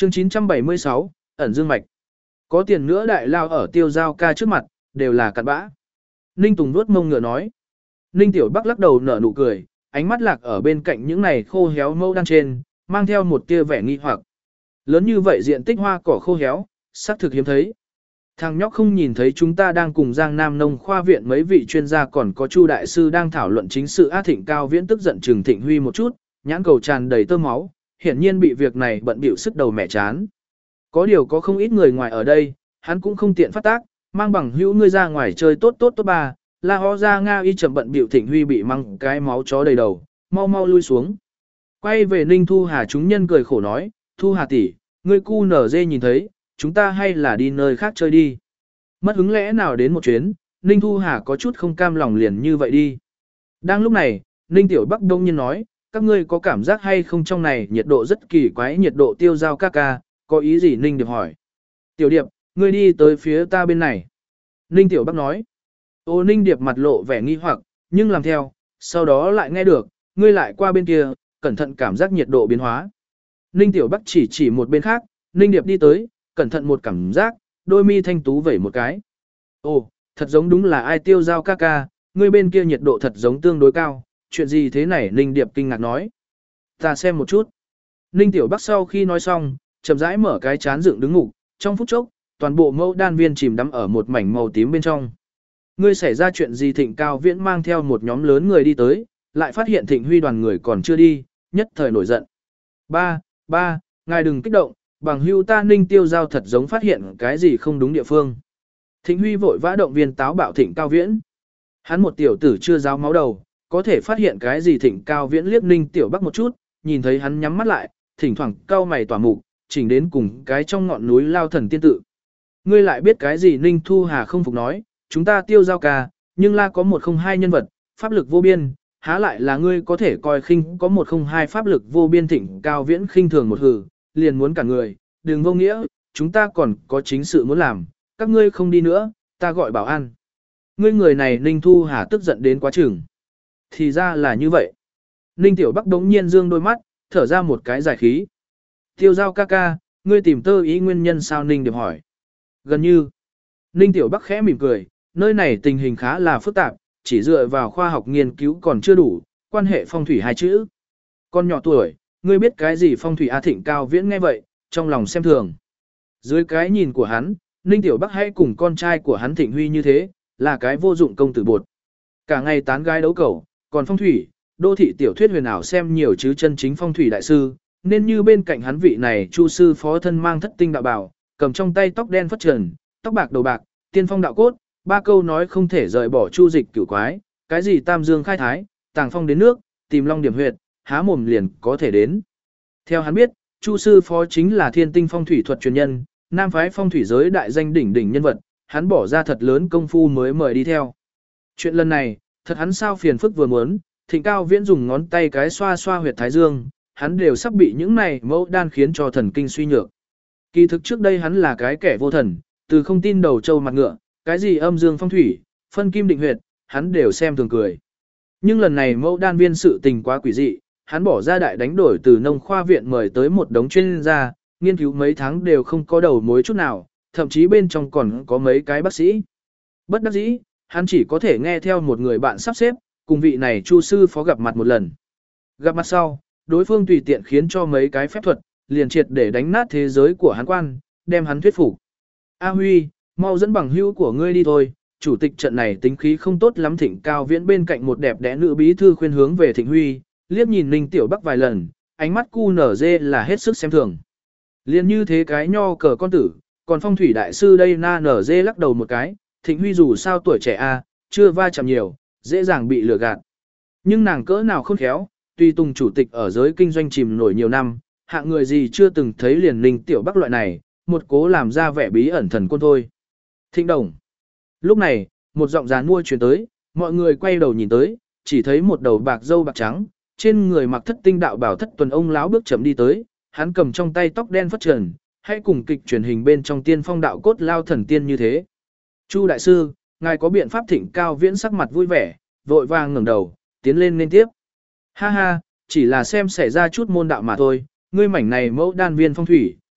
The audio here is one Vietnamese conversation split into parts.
Chương 976, ẩn dương mạch. Có tiền nữa đại lao ở Tiêu Giao ca trước mặt, đều là cặn bã. Ninh Tùng nuốt mông ngựa nói. Ninh Tiểu Bắc lắc đầu nở nụ cười, ánh mắt lạc ở bên cạnh những này khô héo mâu đan trên, mang theo một tia vẻ nghi hoặc. Lớn như vậy diện tích hoa cỏ khô héo, xác thực hiếm thấy. Thằng nhóc không nhìn thấy chúng ta đang cùng Giang Nam Nông khoa viện mấy vị chuyên gia còn có Chu đại sư đang thảo luận chính sự. Á Thịnh Cao Viễn tức giận trừng Thịnh Huy một chút, nhãn cầu tràn đầy tơ máu, hiển nhiên bị việc này bận bịu sức đầu mẹ chán. Có điều có không ít người ngoài ở đây, hắn cũng không tiện phát tác, mang bằng hữu ngươi ra ngoài chơi tốt ba, la ho ra Nga y chậm bận bịu. Thịnh Huy bị mang cái máu chó đầy đầu, mau mau lui xuống. Quay về Ninh Thu Hà chúng nhân cười khổ nói, Thu Hà tỷ, ngươi cu nở dê nhìn thấy, chúng ta hay là đi nơi khác chơi đi. Mất hứng lẽ nào đến một chuyến, Ninh Thu Hà có chút không cam lòng liền như vậy đi. Đang lúc này, Ninh Tiểu Bắc đông nhiên nói, các ngươi có cảm giác hay không trong này nhiệt độ rất kỳ quái, nhiệt độ Tiêu Giao ca ca, có ý gì? Ninh Điệp hỏi. Tiểu Điệp, ngươi đi tới phía ta bên này. Ninh Tiểu Bắc nói. Ô Ninh Điệp mặt lộ vẻ nghi hoặc, nhưng làm theo, sau đó lại nghe được, ngươi lại qua bên kia, cẩn thận cảm giác nhiệt độ biến hóa. Ninh Tiểu Bắc chỉ một bên khác, Ninh Điệp đi tới, cẩn thận một cảm giác, đôi mi thanh tú vẩy một cái. Ồ, thật giống đúng là ai Tiêu Giao ca ca, ngươi bên kia nhiệt độ thật giống tương đối cao, chuyện gì thế này? Ninh Điệp kinh ngạc nói. Ta xem một chút. Ninh Tiểu Bắc sau khi nói xong, chậm rãi mở cái chán dựng đứng ngủ, trong phút chốc, toàn bộ mẫu đan viên chìm đắm ở một mảnh màu tím bên trong. Ngươi xảy ra chuyện gì? Thịnh Cao Viễn mang theo một nhóm lớn người đi tới, lại phát hiện Thịnh Huy đoàn người còn chưa đi, nhất thời nổi giận. Ba, ngài đừng kích động, bằng hưu ta Ninh Tiêu Giao thật giống phát hiện cái gì không đúng địa phương. Thịnh Huy vội vã động viên táo bạo Thịnh Cao Viễn. Hắn một tiểu tử chưa giáo máu đầu, có thể phát hiện cái gì? Thịnh Cao Viễn liếc Ninh Tiểu Bắc một chút, nhìn thấy hắn nhắm mắt lại, thỉnh thoảng cau mày tỏa mục, chỉnh đến cùng cái trong ngọn núi lao thần tiên tự. Ngươi lại biết cái gì? Ninh Thu Hà không phục nói, chúng ta Tiêu Giao ca, nhưng la có 102 nhân vật, pháp lực vô biên, há lại là ngươi có thể coi khinh có 102 pháp lực vô biên. Thịnh Cao Viễn khinh thường một hừ, liền muốn cả người, đừng vô nghĩa, chúng ta còn có chính sự muốn làm, các ngươi không đi nữa, ta gọi bảo an. Ngươi người này, Ninh Thu Hà tức giận đến quá chừng. Thì ra là như vậy. Ninh Tiểu Bắc đống nhiên dương đôi mắt, thở ra một cái giải khí. Tiêu Giao ca ca, ngươi tìm tơ ý nguyên nhân sao? Ninh Điệp hỏi. Gần như. Ninh Tiểu Bắc khẽ mỉm cười, nơi này tình hình khá là phức tạp, chỉ dựa vào khoa học nghiên cứu còn chưa đủ, quan hệ phong thủy hai chữ. Con nhỏ tuổi, ngươi biết cái gì phong thủy? Thịnh Cao Viễn nghe vậy, trong lòng xem thường. Dưới cái nhìn của hắn, Ninh Tiểu Bắc hãy cùng con trai của hắn Thịnh Huy như thế, là cái vô dụng công tử bột. Cả ngày tán gái đấu cẩu, còn phong thủy, đô thị tiểu thuyết huyền ảo xem nhiều chứ chân chính phong thủy đại sư, nên như bên cạnh hắn vị này Chu sư phó thân mang thất tinh đạo bào, cầm trong tay tóc đen phất trần, tóc bạc đầu bạc, tiên phong đạo cốt, ba câu nói không thể rời bỏ Chu dịch cửu quái, cái gì tam dương khai thái, tàng phong đến nước, tìm long điểm huyệt, há mồm liền có thể đến. Theo hắn biết, Chu sư phó chính là thiên tinh phong thủy thuật truyền nhân, nam phái phong thủy giới đại danh đỉnh đỉnh nhân vật, hắn bỏ ra thật lớn công phu mới mời đi theo. Chuyện lần này, thật hắn sao phiền phức vừa muốn, Thịnh Cao Viễn dùng ngón tay cái xoa xoa huyệt thái dương, hắn đều sắp bị những này mẫu đan khiến cho thần kinh suy nhược. Kỳ thực trước đây hắn là cái kẻ vô thần, từ không tin đầu trâu mặt ngựa, cái gì âm dương phong thủy, phân kim định huyệt, hắn đều xem thường cười. Nhưng lần này mẫu đan viên sự tình quá quỷ dị, hắn bỏ ra đại đánh đổi từ nông khoa viện mời tới một đống chuyên gia, nghiên cứu mấy tháng đều không có đầu mối chút nào, thậm chí bên trong còn có mấy cái bác sĩ. Bất đắc dĩ, hắn chỉ có thể nghe theo một người bạn sắp xếp, cùng vị này Chu sư phó gặp mặt một lần. Gặp mặt sau, đối phương tùy tiện khiến cho mấy cái phép thuật, liền triệt để đánh nát thế giới của hắn quan, đem hắn thuyết phục. A Huy, mau dẫn bằng hữu của ngươi đi thôi, chủ tịch trận này tính khí không tốt lắm. Thịnh Cao Viễn bên cạnh một đẹp đẽ nữ bí thư khuyên hướng về Thịnh Huy, liếc nhìn Ninh Tiểu Bắc vài lần, ánh mắt cu nở dê là hết sức xem thường. Liên như thế cái nho cờ con tử, còn phong thủy đại sư đây? Na nở dê lắc đầu một cái, Thịnh Huy dù sao tuổi trẻ chưa va chạm nhiều, dễ dàng bị lừa gạt. Nhưng nàng cỡ nào khôn khéo, tuy Tùng chủ tịch ở giới kinh doanh chìm nổi nhiều năm, hạng người gì chưa từng thấy liền Ninh Tiểu Bắc loại này, một cố làm ra vẻ bí ẩn thần quân thôi. Thịnh Đồng. Lúc này, một giọng giàn mua truyền tới, mọi người quay đầu nhìn tới, chỉ thấy một đầu bạc râu bạc trắng, trên người mặc thất tinh đạo bảo Thất Tuần ông lão bước chậm đi tới, hắn cầm trong tay tóc đen phất trần, hay cùng kịch truyền hình bên trong tiên phong đạo cốt lao thần tiên như thế. Chu đại sư, ngài có biện pháp? Thịnh Cao Viễn sắc mặt vui vẻ, vội vàng ngẩng đầu, tiến lên nên tiếp. Ha ha, chỉ là xem xảy ra chút môn đạo mà thôi, ngươi mảnh này mẫu đan viên phong thủy,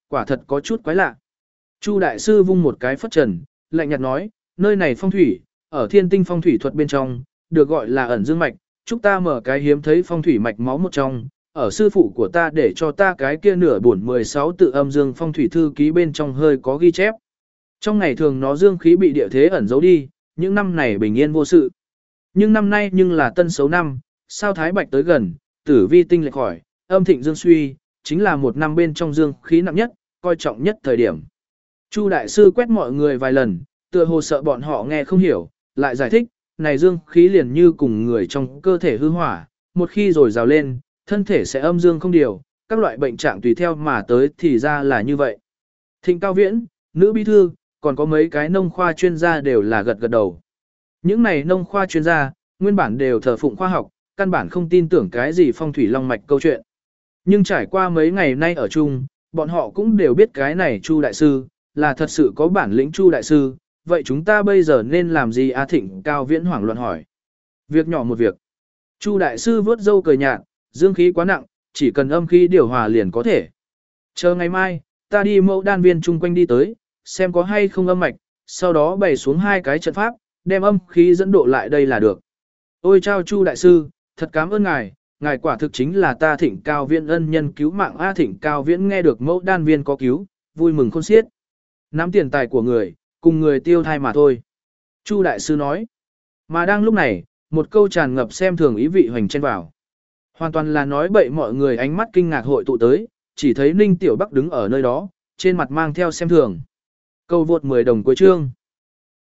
quả thật có chút quái lạ. Chu đại sư vung một cái phất trần, lạnh nhạt nói, nơi này phong thủy, ở thiên tinh phong thủy thuật bên trong, được gọi là ẩn dương mạch, chúng ta mở cái hiếm thấy phong thủy mạch máu một trong, ở sư phụ của ta để cho ta cái kia nửa bổn 16 tự âm dương phong thủy thư ký bên trong hơi có ghi chép. Trong ngày thường nó dương khí bị địa thế ẩn giấu đi, những năm này bình yên vô sự. Nhưng năm nay nhưng là tân xấu năm, sao thái bạch tới gần, tử vi tinh lệch khỏi, âm thịnh dương suy, chính là một năm bên trong dương khí nặng nhất, coi trọng nhất thời điểm. Chu đại sư quét mọi người vài lần, tựa hồ sợ bọn họ nghe không hiểu, lại giải thích, này dương khí liền như cùng người trong cơ thể hư hỏa, một khi rồi rào lên, thân thể sẽ âm dương không điều, các loại bệnh trạng tùy theo mà tới thì ra là như vậy. Thịnh Cao Viễn, nữ bí thư, còn có mấy cái nông khoa chuyên gia đều là gật gật đầu. Những này nông khoa chuyên gia, nguyên bản đều thờ phụng khoa học, căn bản không tin tưởng cái gì phong thủy long mạch câu chuyện. Nhưng trải qua mấy ngày nay ở chung, bọn họ cũng đều biết cái này Chu đại sư, là thật sự có bản lĩnh Chu đại sư, vậy chúng ta bây giờ nên làm gì a? Thịnh Cao Viễn hoảng loạn hỏi. Việc nhỏ một việc. Chu đại sư vớt râu cười nhạt, dương khí quá nặng, chỉ cần âm khí điều hòa liền có thể. Chờ ngày mai, ta đi mẫu đan viên chung quanh đi tới, xem có hay không âm mạch, sau đó bày xuống 2 cái trận pháp, đem âm khí dẫn độ lại đây là được. Ôi chao Chu đại sư, thật cảm ơn ngài, ngài quả thực chính là ta Thịnh Cao Viễn ân nhân cứu mạng a. Thịnh Cao Viễn nghe được mẫu đan viên có cứu, vui mừng khôn xiết. Nắm tiền tài của người, cùng người tiêu thai mà thôi. Chu đại sư nói. Mà đang lúc này, một câu tràn ngập xem thường ý vị hoành chen vào. Hoàn toàn là nói bậy, mọi người ánh mắt kinh ngạc hội tụ tới, chỉ thấy Ninh Tiểu Bắc đứng ở nơi đó, trên mặt mang theo xem thường. Câu vượt 10 đồng cuối chương.